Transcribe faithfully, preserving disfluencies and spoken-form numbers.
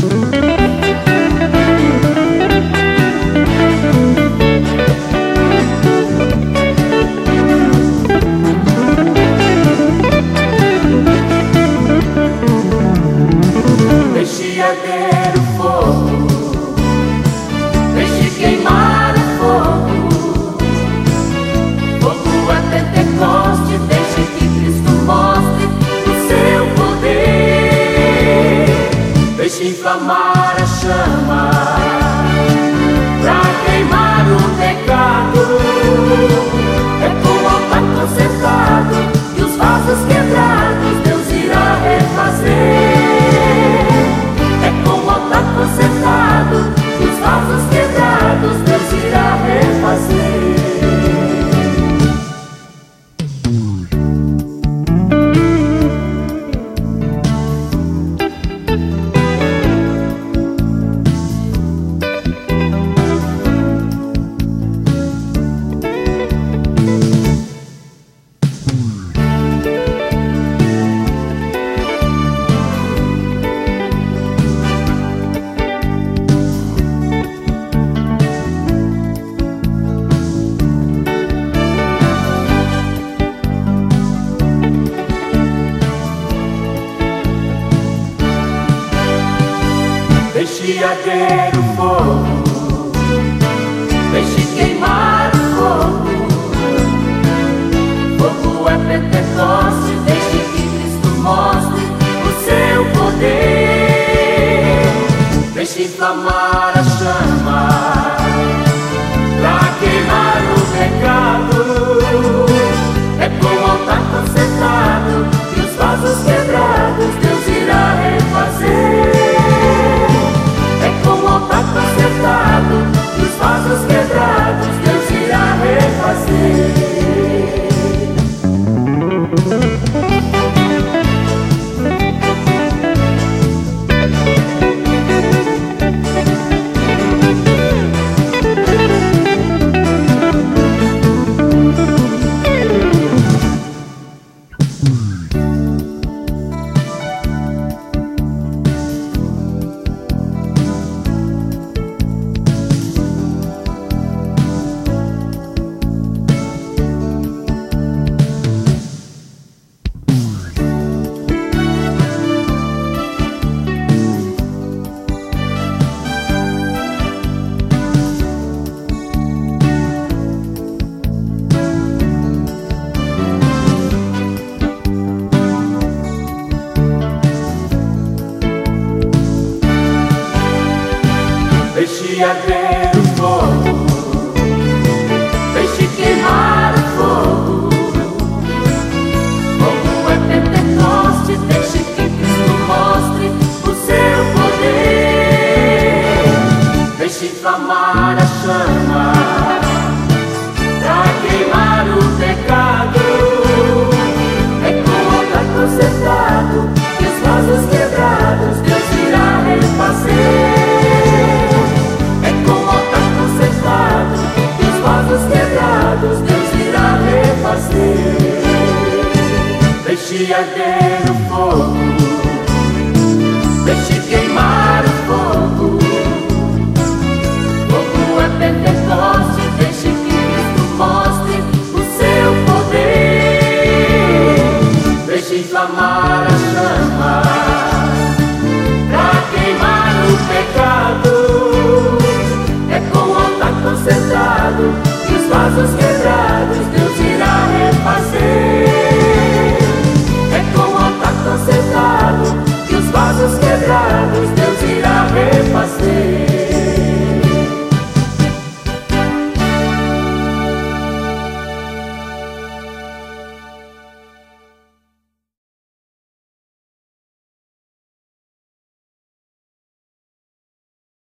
Deixe arder o fogo, deixe queimar o fogo. Fogo é Pentecoste, deixe que Cristo mostre o seu poder. Deixe inflamar a chama pra queimar o pecado. É com o altar consertado e os vasos quebrados Deus irá refazer. Consertado, os vasos quebrados Deus irá refazer. Deixe arder o fogo, deixe queimar o fogo. Fogo é Pentecoste, deixe que Cristo mostre o seu poder. Deixe inflamar a chama pra queimar o pecado. É com o altar consertado e os vasos quebrados Deus irá refazer. Consertado, e os vasos quebrados Deus irá refazer. Deixe arder o fogo, deixe queimar o fogo. Fogo é Pentecoste, deixe que Cristo mostre o seu poder. Deixe inflamar a chama pra queimar o pecado. É com o altar consertado e os vasos quebrados Deus irá refazer. Deus irá refazer. Deixe arder